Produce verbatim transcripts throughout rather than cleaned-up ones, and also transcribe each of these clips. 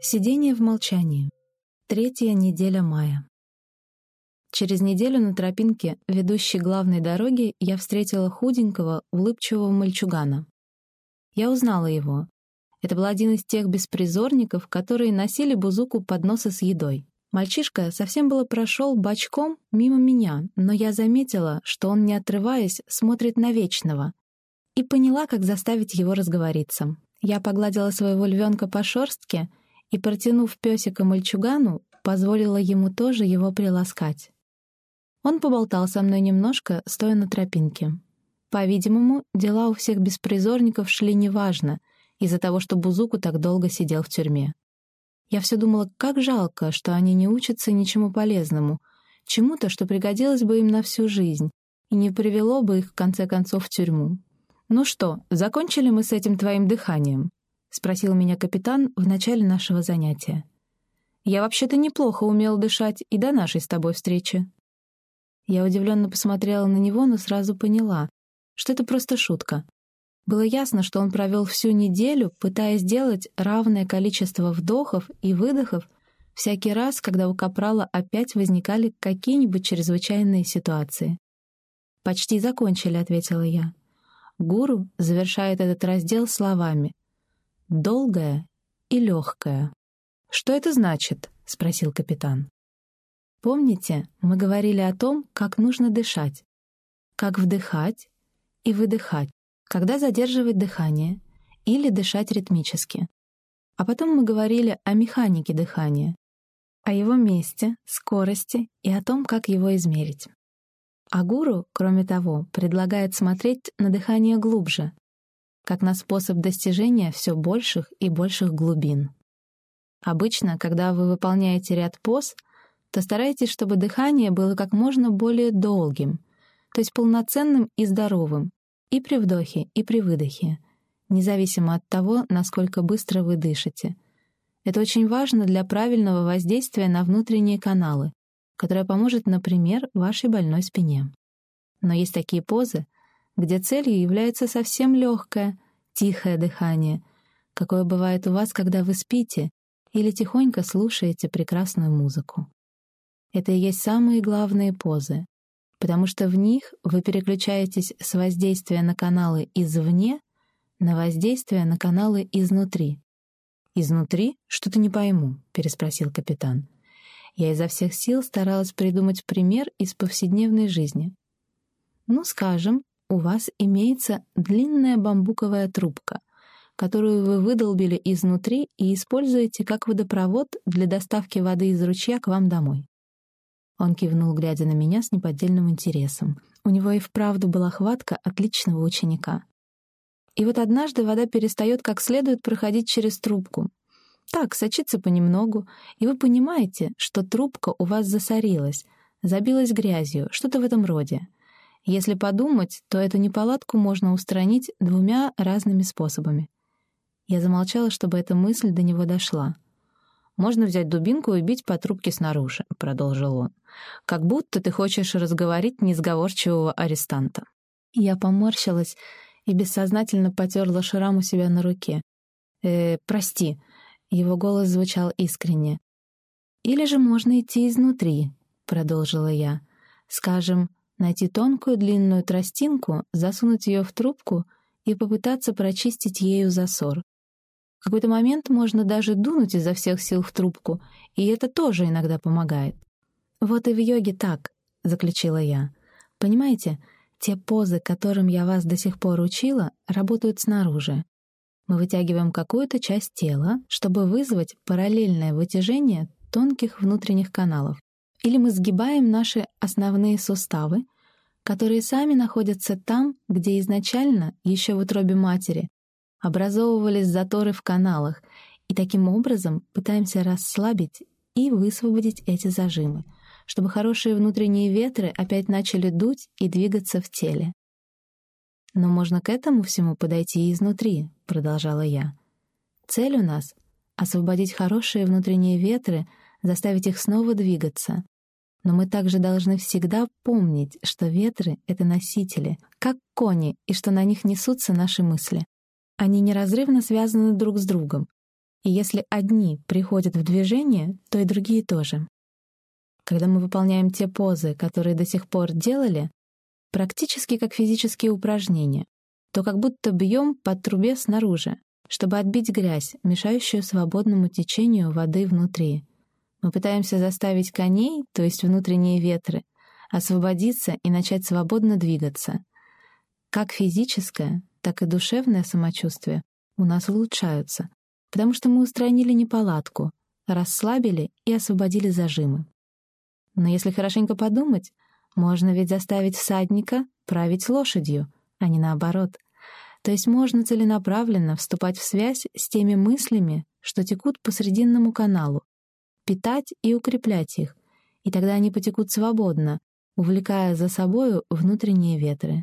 Сидение в молчании. Третья неделя мая. Через неделю на тропинке, ведущей к главной дороге, я встретила худенького, улыбчивого мальчугана. Я узнала его. Это был один из тех беспризорников, которые носили Бузуку подносы с едой. Мальчишка совсем было прошел бочком мимо меня, но я заметила, что он, не отрываясь, смотрит на Вечного, и поняла, как заставить его разговориться. Я погладила своего львенка по шерстке и, протянув песика мальчугану, позволила ему тоже его приласкать. Он поболтал со мной немножко, стоя на тропинке. По-видимому, дела у всех беспризорников шли неважно, из-за того, что Бузуку так долго сидел в тюрьме. Я все думала, как жалко, что они не учатся ничему полезному, чему-то, что пригодилось бы им на всю жизнь и не привело бы их, в конце концов, в тюрьму. «Ну что, закончили мы с этим твоим дыханием?» — спросил меня капитан в начале нашего занятия. «Я вообще-то неплохо умел дышать и до нашей с тобой встречи». Я удивленно посмотрела на него, но сразу поняла, что это просто шутка. Было ясно, что он провел всю неделю, пытаясь сделать равное количество вдохов и выдохов всякий раз, когда у капрала опять возникали какие-нибудь чрезвычайные ситуации. «Почти закончили», — ответила я. Гуру завершает этот раздел словами «долгое и легкое». «Что это значит?» — спросил капитан. «Помните, мы говорили о том, как нужно дышать, как вдыхать и выдыхать, когда задерживать дыхание или дышать ритмически. А потом мы говорили о механике дыхания, о его месте, скорости и о том, как его измерить. А гуру, кроме того, предлагает смотреть на дыхание глубже, как на способ достижения все больших и больших глубин. Обычно, когда вы выполняете ряд поз, то старайтесь, чтобы дыхание было как можно более долгим, то есть полноценным и здоровым, и при вдохе, и при выдохе, независимо от того, насколько быстро вы дышите. Это очень важно для правильного воздействия на внутренние каналы, которое поможет, например, вашей больной спине. Но есть такие позы, где целью является совсем легкое, тихое дыхание, какое бывает у вас, когда вы спите или тихонько слушаете прекрасную музыку. Это и есть самые главные позы, потому что в них вы переключаетесь с воздействия на каналы извне на воздействие на каналы изнутри. «Изнутри? Что-то не пойму», — переспросил капитан. Я изо всех сил старалась придумать пример из повседневной жизни. Ну, скажем, у вас имеется длинная бамбуковая трубка, которую вы выдолбили изнутри и используете как водопровод для доставки воды из ручья к вам домой. Он кивнул, глядя на меня с неподдельным интересом. У него и вправду была хватка отличного ученика. И вот однажды вода перестает как следует проходить через трубку. Так, сочится понемногу, и вы понимаете, что трубка у вас засорилась, забилась грязью, что-то в этом роде. Если подумать, то эту неполадку можно устранить двумя разными способами. Я замолчала, чтобы эта мысль до него дошла. «Можно взять дубинку и бить по трубке снаружи», — продолжил он. «Как будто ты хочешь разговорить несговорчивого арестанта». Я поморщилась и бессознательно потерла шрам у себя на руке. «Э, прости», — его голос звучал искренне. «Или же можно идти изнутри», — продолжила я. «Скажем, найти тонкую длинную тростинку, засунуть ее в трубку и попытаться прочистить ею засор. В какой-то момент можно даже дунуть изо всех сил в трубку, и это тоже иногда помогает». «Вот и в йоге так», — заключила я. «Понимаете, те позы, которым я вас до сих пор учила, работают снаружи. Мы вытягиваем какую-то часть тела, чтобы вызвать параллельное вытяжение тонких внутренних каналов. Или мы сгибаем наши основные суставы, которые сами находятся там, где изначально, еще в утробе матери, образовывались заторы в каналах, и таким образом пытаемся расслабить и высвободить эти зажимы, чтобы хорошие внутренние ветры опять начали дуть и двигаться в теле. «Но можно к этому всему подойти и изнутри», — продолжала я. «Цель у нас — освободить хорошие внутренние ветры, заставить их снова двигаться. Но мы также должны всегда помнить, что ветры — это носители, как кони, и что на них несутся наши мысли. Они неразрывно связаны друг с другом. И если одни приходят в движение, то и другие тоже. Когда мы выполняем те позы, которые до сих пор делали, практически как физические упражнения, то как будто бьем по трубе снаружи, чтобы отбить грязь, мешающую свободному течению воды внутри. Мы пытаемся заставить коней, то есть внутренние ветры, освободиться и начать свободно двигаться. Как физическое, так и душевное самочувствие у нас улучшаются, потому что мы устранили неполадку, расслабили и освободили зажимы. Но если хорошенько подумать, можно ведь заставить всадника править лошадью, а не наоборот. То есть можно целенаправленно вступать в связь с теми мыслями, что текут по Срединному каналу, питать и укреплять их, и тогда они потекут свободно, увлекая за собою внутренние ветры.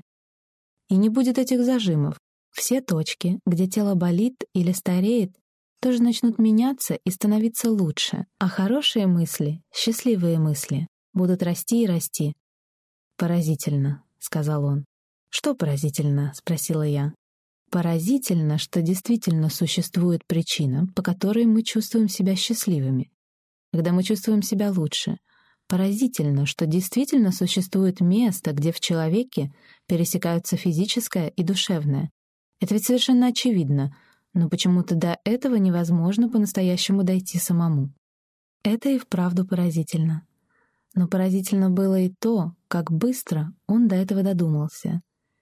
И не будет этих зажимов. Все точки, где тело болит или стареет, тоже начнут меняться и становиться лучше, а хорошие мысли, счастливые мысли, будут расти и расти. «Поразительно», — сказал он. «Что поразительно?» — спросила я. «Поразительно, что действительно существует причина, по которой мы чувствуем себя счастливыми, когда мы чувствуем себя лучше. Поразительно, что действительно существует место, где в человеке пересекаются физическое и душевное. Это ведь совершенно очевидно, но почему-то до этого невозможно по-настоящему дойти самому. Это и вправду поразительно. Но поразительно было и то, как быстро он до этого додумался.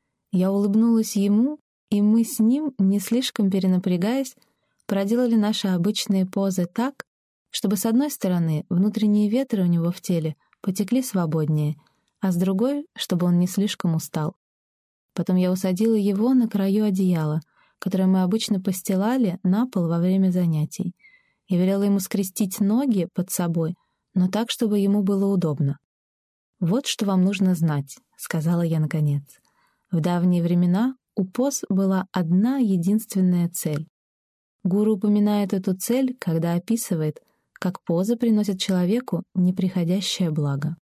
Я улыбнулась ему, и мы с ним, не слишком перенапрягаясь, проделали наши обычные позы так, чтобы с одной стороны внутренние ветры у него в теле потекли свободнее, а с другой, чтобы он не слишком устал. Потом я усадила его на краю одеяла, которое мы обычно постилали на пол во время занятий. Я велела ему скрестить ноги под собой, но так, чтобы ему было удобно. «Вот что вам нужно знать», — сказала я наконец. В давние времена у поз была одна единственная цель. Гуру упоминает эту цель, когда описывает, как позы приносят человеку неприходящее благо.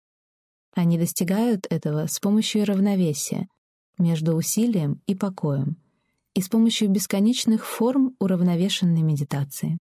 Они достигают этого с помощью равновесия между усилием и покоем и с помощью бесконечных форм уравновешенной медитации.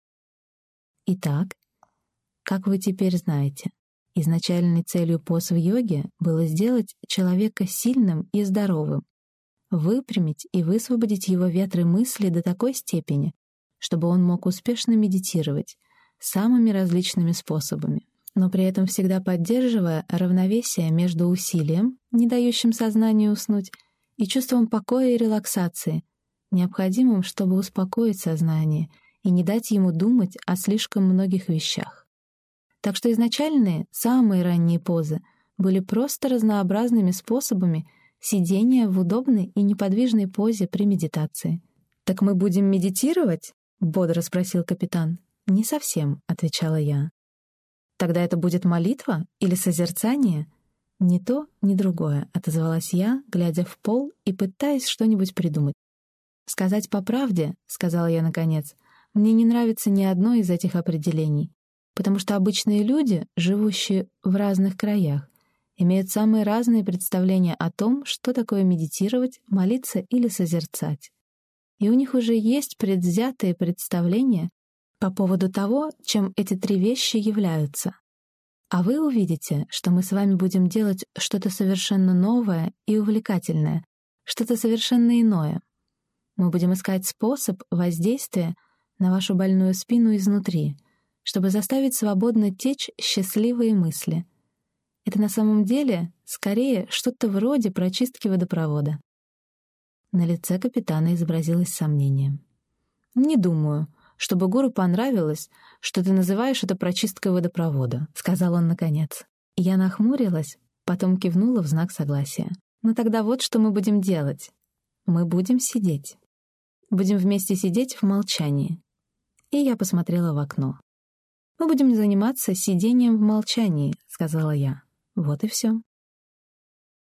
Итак, как вы теперь знаете, изначальной целью поз в йоге было сделать человека сильным и здоровым, выпрямить и высвободить его ветры мысли до такой степени, чтобы он мог успешно медитировать самыми различными способами, но при этом всегда поддерживая равновесие между усилием, не дающим сознанию уснуть, и чувством покоя и релаксации, необходимым, чтобы успокоить сознание и не дать ему думать о слишком многих вещах. Так что изначальные, самые ранние позы были просто разнообразными способами сидения в удобной и неподвижной позе при медитации. «Так мы будем медитировать?» — бодро спросил капитан. «Не совсем», — отвечала я. «Тогда это будет молитва или созерцание?» «Ни то, ни другое», — отозвалась я, глядя в пол и пытаясь что-нибудь придумать. «Сказать по правде», — сказала я наконец, — «мне не нравится ни одно из этих определений, потому что обычные люди, живущие в разных краях, имеют самые разные представления о том, что такое медитировать, молиться или созерцать. И у них уже есть предвзятые представления по поводу того, чем эти три вещи являются. А вы увидите, что мы с вами будем делать что-то совершенно новое и увлекательное, что-то совершенно иное. Мы будем искать способ воздействия на вашу больную спину изнутри, чтобы заставить свободно течь счастливые мысли. Это на самом деле скорее что-то вроде прочистки водопровода». На лице капитана изобразилось сомнение. «Не думаю, чтобы гуру понравилось, что ты называешь это прочисткой водопровода», — сказал он наконец. Я нахмурилась, потом кивнула в знак согласия. «Ну тогда вот что мы будем делать. Мы будем сидеть. Будем вместе сидеть в молчании». И я посмотрела в окно. «Мы будем заниматься сидением в молчании», — сказала я. «Вот и все».